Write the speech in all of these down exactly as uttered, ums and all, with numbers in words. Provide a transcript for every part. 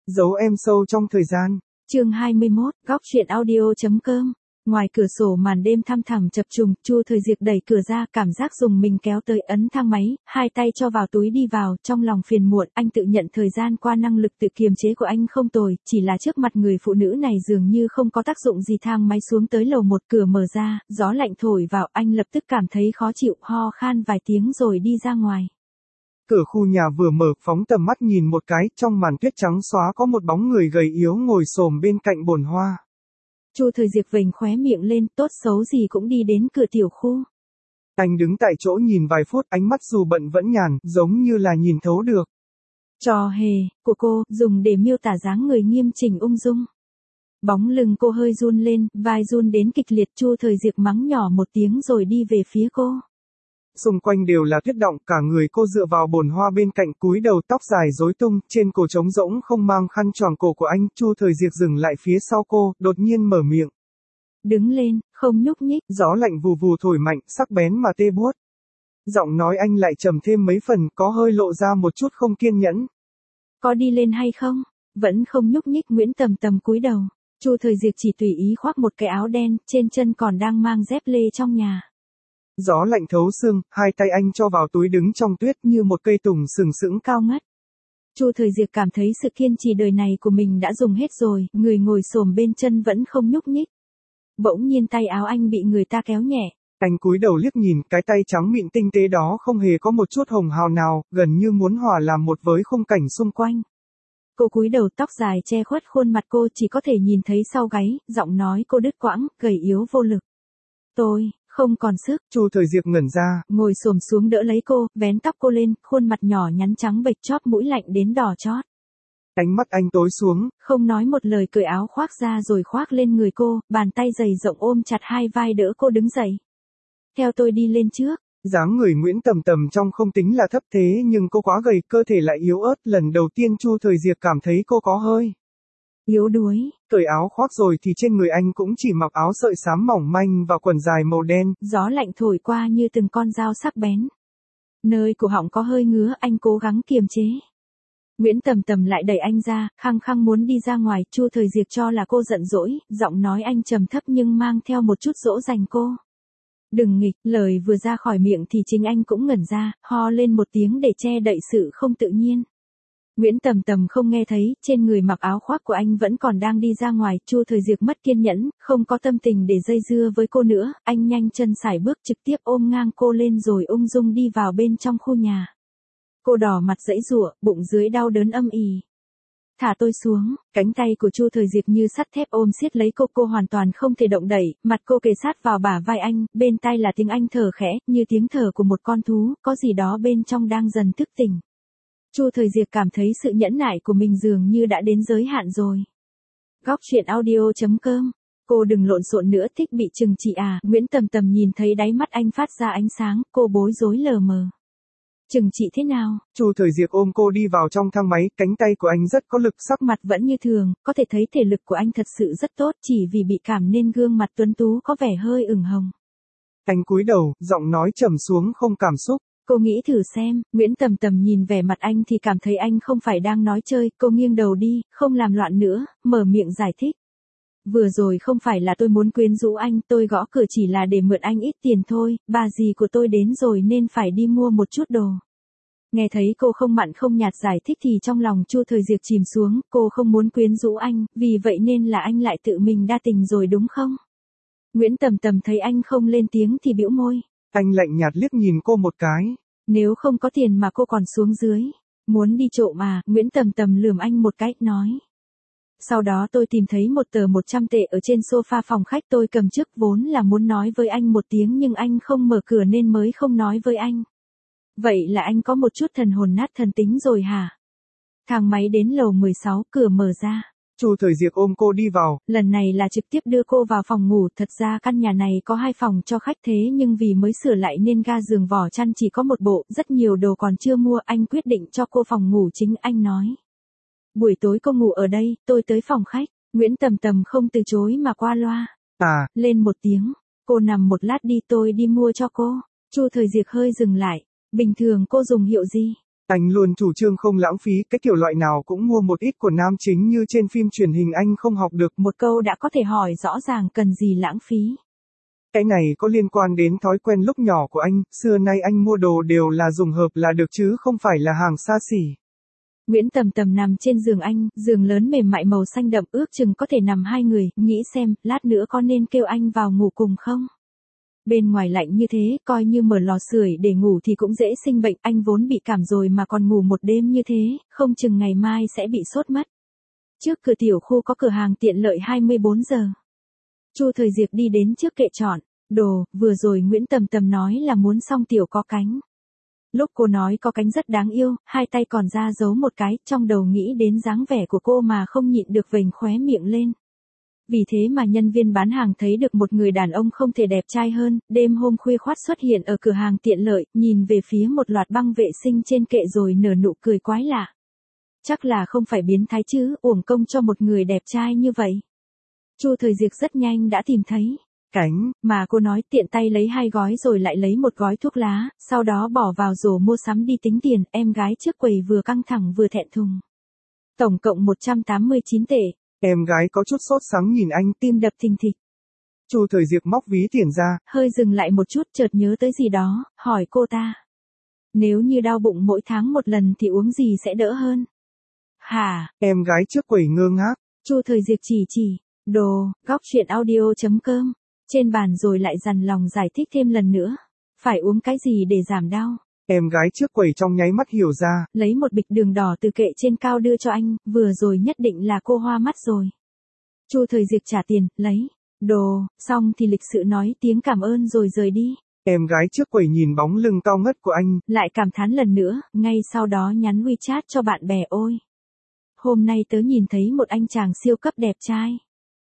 Giấu em sâu trong thời gian. Chương hai mươi mốt, góc truyện audio chấm com. Ngoài cửa sổ màn đêm thăm thẳm chập trùng, Chu Thời Diệp đẩy cửa ra, cảm giác dùng mình kéo tới ấn thang máy, hai tay cho vào túi đi vào, trong lòng phiền muộn, anh tự nhận thời gian qua năng lực tự kiềm chế của anh không tồi, chỉ là trước mặt người phụ nữ này dường như không có tác dụng gì. Thang máy xuống tới lầu một, cửa mở ra, gió lạnh thổi vào, anh lập tức cảm thấy khó chịu, ho khan vài tiếng rồi đi ra ngoài. Cửa khu nhà vừa mở, phóng tầm mắt nhìn một cái, trong màn tuyết trắng xóa có một bóng người gầy yếu ngồi xổm bên cạnh bồn hoa. Chu Thời Diệp vểnh khóe miệng lên, tốt xấu gì cũng đi đến cửa tiểu khu. Anh đứng tại chỗ nhìn vài phút, ánh mắt dù bận vẫn nhàn, giống như là nhìn thấu được. Trò hề của cô, dùng để miêu tả dáng người nghiêm chỉnh ung dung. Bóng lưng cô hơi run lên, vai run đến kịch liệt. Chu Thời Diệp mắng nhỏ một tiếng rồi đi về phía cô. Xung quanh đều là tuyết động, cả người cô dựa vào bồn hoa bên cạnh, cúi đầu, tóc dài rối tung, trên cổ trống rỗng không mang khăn choàng cổ của anh. Chu Thời Diệp dừng lại phía sau cô, đột nhiên mở miệng. Đứng lên, không nhúc nhích. Gió lạnh vù vù thổi mạnh, sắc bén mà tê buốt. Giọng nói anh lại trầm thêm mấy phần, có hơi lộ ra một chút không kiên nhẫn. Có đi lên hay không? Vẫn không nhúc nhích. Nguyễn Tầm Tầm cúi đầu. Chu Thời Diệp chỉ tùy ý khoác một cái áo đen, trên chân còn đang mang dép lê trong nhà. Gió lạnh thấu xương, hai tay anh cho vào túi đứng trong tuyết như một cây tùng sừng sững cao ngất. Chu Thời Diệp cảm thấy sự kiên trì đời này của mình đã dùng hết rồi, người ngồi xổm bên chân vẫn không nhúc nhích. Bỗng nhiên tay áo anh bị người ta kéo nhẹ. Anh cúi đầu liếc nhìn, cái tay trắng mịn tinh tế đó không hề có một chút hồng hào nào, gần như muốn hòa làm một với khung cảnh xung quanh. Cô cúi đầu, tóc dài che khuất khuôn mặt cô, chỉ có thể nhìn thấy sau gáy, giọng nói cô đứt quãng, gầy yếu vô lực. Tôi không còn sức. Chu Thời Diệp ngẩn ra, ngồi xổm xuống đỡ lấy cô, vén tóc cô lên, khuôn mặt nhỏ nhắn trắng bệch, chóp mũi lạnh đến đỏ chót. Ánh mắt anh tối xuống, không nói một lời cởi áo khoác ra rồi khoác lên người cô, bàn tay dày rộng ôm chặt hai vai đỡ cô đứng dậy. Theo tôi đi lên trước. Dáng người Nguyễn Tầm Tầm trong không tính là thấp thế nhưng cô quá gầy, cơ thể lại yếu ớt, lần đầu tiên Chu Thời Diệp cảm thấy cô có hơi yếu đuối. Cởi áo khoác rồi thì trên người anh cũng chỉ mặc áo sợi xám mỏng manh và quần dài màu đen. Gió lạnh thổi qua như từng con dao sắc bén. Nơi cổ họng có hơi ngứa, anh cố gắng kiềm chế. Nguyễn Tầm Tầm lại đẩy anh ra, khăng khăng muốn đi ra ngoài. Chu Thời Diệp cho là cô giận dỗi, giọng nói anh trầm thấp nhưng mang theo một chút dỗ dành cô. Đừng nghịch. Lời vừa ra khỏi miệng thì chính anh cũng ngẩn ra, ho lên một tiếng để che đậy sự không tự nhiên. Nguyễn Tầm Tầm không nghe thấy, trên người mặc áo khoác của anh vẫn còn đang đi ra ngoài. Chu Thời Diệp mất kiên nhẫn, không có tâm tình để dây dưa với cô nữa, anh nhanh chân sải bước trực tiếp ôm ngang cô lên rồi ung dung đi vào bên trong khu nhà. Cô đỏ mặt giãy giụa, bụng dưới đau đớn âm ỉ. Thả tôi xuống. Cánh tay của Chu Thời Diệp như sắt thép ôm siết lấy cô, cô hoàn toàn không thể động đậy, mặt cô kề sát vào bả vai anh, bên tai là tiếng anh thở khẽ, như tiếng thở của một con thú, có gì đó bên trong đang dần thức tỉnh. Chu Thời Diệp cảm thấy sự nhẫn nại của mình dường như đã đến giới hạn rồi. Góc truyện audio chấm com. Cô đừng lộn xộn nữa, thích bị trừng trị à? Nguyễn Tầm Tầm nhìn thấy đáy mắt anh phát ra ánh sáng, cô bối rối lờ mờ. Trừng trị thế nào? Chu Thời Diệp ôm cô đi vào trong thang máy, cánh tay của anh rất có lực, sắc mặt vẫn như thường, có thể thấy thể lực của anh thật sự rất tốt, chỉ vì bị cảm nên gương mặt tuấn tú có vẻ hơi ửng hồng. Anh cúi đầu, giọng nói trầm xuống không cảm xúc. Cô nghĩ thử xem. Nguyễn Tầm Tầm nhìn vẻ mặt anh thì cảm thấy anh không phải đang nói chơi, cô nghiêng đầu đi, không làm loạn nữa, mở miệng giải thích. Vừa rồi không phải là tôi muốn quyến rũ anh, tôi gõ cửa chỉ là để mượn anh ít tiền thôi, bà dì của tôi đến rồi nên phải đi mua một chút đồ. Nghe thấy cô không mặn không nhạt giải thích thì trong lòng Chu Thời Diệp chìm xuống, cô không muốn quyến rũ anh, vì vậy nên là anh lại tự mình đa tình rồi đúng không? Nguyễn Tầm Tầm thấy anh không lên tiếng thì bĩu môi. Anh lạnh nhạt liếc nhìn cô một cái. Nếu không có tiền mà cô còn xuống dưới. Muốn đi trộm à? Nguyễn Tầm Tầm lườm anh một cái, nói. Sau đó tôi tìm thấy một tờ một trăm tệ ở trên sofa phòng khách, tôi cầm trước, vốn là muốn nói với anh một tiếng nhưng anh không mở cửa nên mới không nói với anh. Vậy là anh có một chút thần hồn nát thần tính rồi hả? Thang máy đến lầu mười sáu, cửa mở ra. Chu Thời Diệp ôm cô đi vào. Lần này là trực tiếp đưa cô vào phòng ngủ, thật ra căn nhà này có hai phòng cho khách thế nhưng vì mới sửa lại nên ga giường vỏ chăn chỉ có một bộ, rất nhiều đồ còn chưa mua, anh quyết định cho cô phòng ngủ chính. Anh nói. Buổi tối cô ngủ ở đây, tôi tới phòng khách. Nguyễn Tầm Tầm không từ chối mà qua loa. À. Lên một tiếng. Cô nằm một lát đi, tôi đi mua cho cô. Chu Thời Diệp hơi dừng lại. Bình thường cô dùng hiệu gì? Anh luôn chủ trương không lãng phí, cái kiểu loại nào cũng mua một ít của nam chính như trên phim truyền hình anh không học được. Một câu đã có thể hỏi rõ ràng cần gì lãng phí. Cái này có liên quan đến thói quen lúc nhỏ của anh, xưa nay anh mua đồ đều là dùng hợp là được chứ không phải là hàng xa xỉ. Nguyễn Tầm Tầm nằm trên giường anh, giường lớn mềm mại màu xanh đậm ước chừng có thể nằm hai người, nghĩ xem, lát nữa có nên kêu anh vào ngủ cùng không? Bên ngoài lạnh như thế, coi như mở lò sưởi để ngủ thì cũng dễ sinh bệnh, anh vốn bị cảm rồi mà còn ngủ một đêm như thế, không chừng ngày mai sẽ bị sốt mất. Trước cửa tiểu khu có cửa hàng tiện lợi hai mươi bốn giờ. Chu Thời Diệp đi đến trước kệ chọn đồ, vừa rồi Nguyễn Tầm Tầm nói là muốn song tiểu có cánh. Lúc cô nói có cánh rất đáng yêu, hai tay còn ra giấu một cái, trong đầu nghĩ đến dáng vẻ của cô mà không nhịn được vểnh khóe miệng lên. Vì thế mà nhân viên bán hàng thấy được một người đàn ông không thể đẹp trai hơn, đêm hôm khuya khoắt xuất hiện ở cửa hàng tiện lợi, nhìn về phía một loạt băng vệ sinh trên kệ rồi nở nụ cười quái lạ. Chắc là không phải biến thái chứ, uổng công cho một người đẹp trai như vậy. Chu Thời Diệp rất nhanh đã tìm thấy cánh, mà cô nói tiện tay lấy hai gói rồi lại lấy một gói thuốc lá, sau đó bỏ vào rổ mua sắm đi tính tiền, em gái trước quầy vừa căng thẳng vừa thẹn thùng. Tổng cộng một trăm tám mươi chín tệ. Em gái có chút sốt sắng nhìn anh, tim đập thình thịch. Chu Thời Diệp móc ví tiền ra, hơi dừng lại một chút chợt nhớ tới gì đó, hỏi cô ta. Nếu như đau bụng mỗi tháng một lần thì uống gì sẽ đỡ hơn? Hả? Em gái trước quầy ngơ ngác. Chu Thời Diệp chỉ chỉ, đồ, góc truyện audio chấm com. Trên bàn rồi lại dằn lòng giải thích thêm lần nữa. Phải uống cái gì để giảm đau? Em gái trước quầy trong nháy mắt hiểu ra. Lấy một bịch đường đỏ từ kệ trên cao đưa cho anh, vừa rồi nhất định là cô hoa mắt rồi. Chu Thời Diệp trả tiền, lấy đồ, xong thì lịch sự nói tiếng cảm ơn rồi rời đi. Em gái trước quầy nhìn bóng lưng cao ngất của anh, lại cảm thán lần nữa, ngay sau đó nhắn WeChat cho bạn bè ôi. Hôm nay tớ nhìn thấy một anh chàng siêu cấp đẹp trai.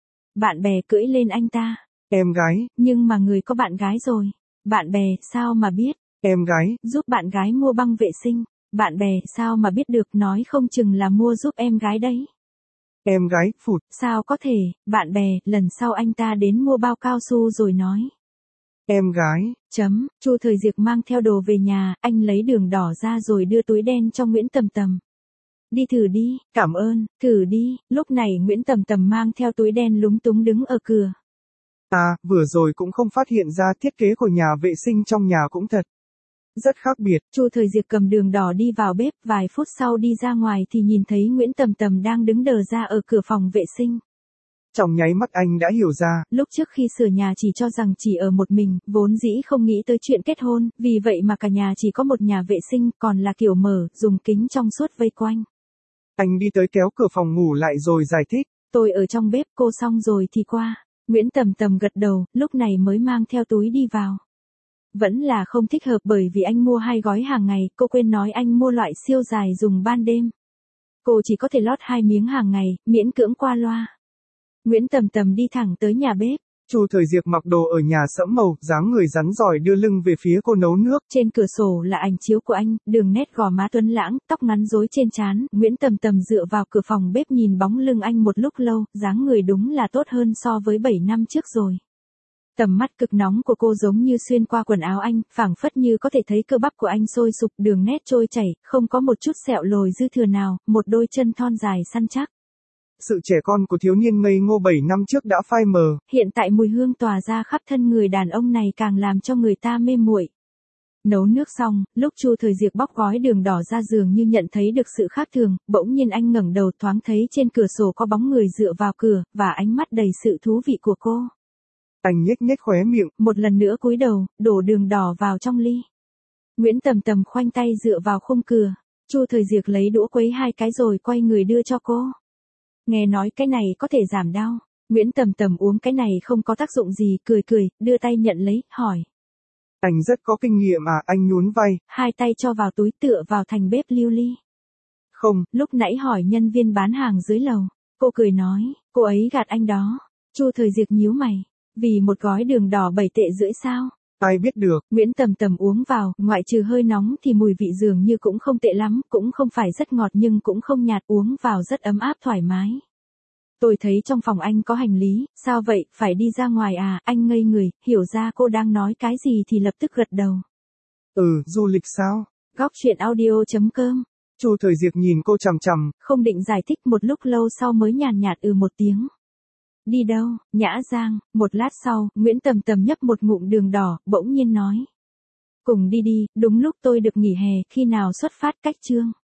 Bạn bè cưỡi lên anh ta. Em gái, nhưng mà người có bạn gái rồi. Bạn bè, sao mà biết? Em gái, giúp bạn gái mua băng vệ sinh. Bạn bè, sao mà biết được, nói không chừng là mua giúp em gái đấy. Em gái, phụt. Sao có thể, bạn bè, lần sau anh ta đến mua bao cao su rồi nói. Em gái. Chấm, Chu Thời Diệp mang theo đồ về nhà, anh lấy đường đỏ ra rồi đưa túi đen cho Nguyễn Tầm Tầm. Đi thử đi, cảm ơn, thử đi, lúc này Nguyễn Tầm Tầm mang theo túi đen lúng túng đứng ở cửa. À, vừa rồi cũng không phát hiện ra thiết kế của nhà vệ sinh trong nhà cũng thật. Rất khác biệt. Chu Thời Diệp cầm đường đỏ đi vào bếp, vài phút sau đi ra ngoài thì nhìn thấy Nguyễn Tầm Tầm đang đứng đờ ra ở cửa phòng vệ sinh. Trong nháy mắt anh đã hiểu ra. Lúc trước khi sửa nhà chỉ cho rằng chỉ ở một mình, vốn dĩ không nghĩ tới chuyện kết hôn, vì vậy mà cả nhà chỉ có một nhà vệ sinh, còn là kiểu mở, dùng kính trong suốt vây quanh. Anh đi tới kéo cửa phòng ngủ lại rồi giải thích. Tôi ở trong bếp, cô xong rồi thì qua. Nguyễn Tầm Tầm gật đầu, lúc này mới mang theo túi đi vào. Vẫn là không thích hợp bởi vì anh mua hai gói hàng ngày, cô quên nói anh mua loại siêu dài dùng ban đêm. Cô chỉ có thể lót hai miếng hàng ngày, miễn cưỡng qua loa. Nguyễn Tầm Tầm đi thẳng tới nhà bếp. Chu Thời Diệp mặc đồ ở nhà sẫm màu, dáng người rắn giỏi đưa lưng về phía cô nấu nước. Trên cửa sổ là ảnh chiếu của anh, đường nét gò má tuấn lãng, tóc ngắn rối trên trán. Nguyễn Tầm Tầm dựa vào cửa phòng bếp nhìn bóng lưng anh một lúc lâu, dáng người đúng là tốt hơn so với bảy năm trước rồi. Tầm mắt cực nóng của cô giống như xuyên qua quần áo anh, phảng phất như có thể thấy cơ bắp của anh sôi sục, đường nét trôi chảy, không có một chút sẹo lồi dư thừa nào, một đôi chân thon dài săn chắc. Sự trẻ con của thiếu niên ngây ngô bảy năm trước đã phai mờ. Hiện tại mùi hương tỏa ra khắp thân người đàn ông này càng làm cho người ta mê muội. Nấu nước xong, lúc Chu Thời Diệp bóc gói đường đỏ ra giường như nhận thấy được sự khác thường, bỗng nhiên anh ngẩng đầu thoáng thấy trên cửa sổ có bóng người dựa vào cửa, và ánh mắt đầy sự thú vị của cô. Anh nhếch nhếch khóe miệng. Một lần nữa cúi đầu, đổ đường đỏ vào trong ly. Nguyễn Tầm Tầm khoanh tay dựa vào khung cửa. Chu Thời Diệp lấy đũa quấy hai cái rồi quay người đưa cho cô. Nghe nói cái này có thể giảm đau. Nguyễn Tầm Tầm uống cái này không có tác dụng gì, cười cười, đưa tay nhận lấy, hỏi. Anh rất có kinh nghiệm à, anh nhún vai. Hai tay cho vào túi tựa vào thành bếp lưu ly. Không, lúc nãy hỏi nhân viên bán hàng dưới lầu. Cô cười nói, cô ấy gạt anh đó. Chu Thời Diệp nhíu mày. Vì một gói đường đỏ bảy tệ rưỡi sao? Ai biết được. Nguyễn Tầm Tầm uống vào, ngoại trừ hơi nóng thì mùi vị dường như cũng không tệ lắm, cũng không phải rất ngọt nhưng cũng không nhạt, uống vào rất ấm áp thoải mái. Tôi thấy trong phòng anh có hành lý, sao vậy, phải đi ra ngoài à? Anh ngây người, hiểu ra cô đang nói cái gì thì lập tức gật đầu. Ừ, du lịch sao? Góc truyện audio chấm com. Chu Thời Diệc nhìn cô chằm chằm, không định giải thích, một lúc lâu sau mới nhàn nhạt ừ một tiếng. Đi đâu, Nhã Giang? Một lát sau, Nguyễn Tầm Tầm nhấp một ngụm đường đỏ, bỗng nhiên nói. Cùng đi đi, đúng lúc tôi được nghỉ hè, khi nào xuất phát cách Trương?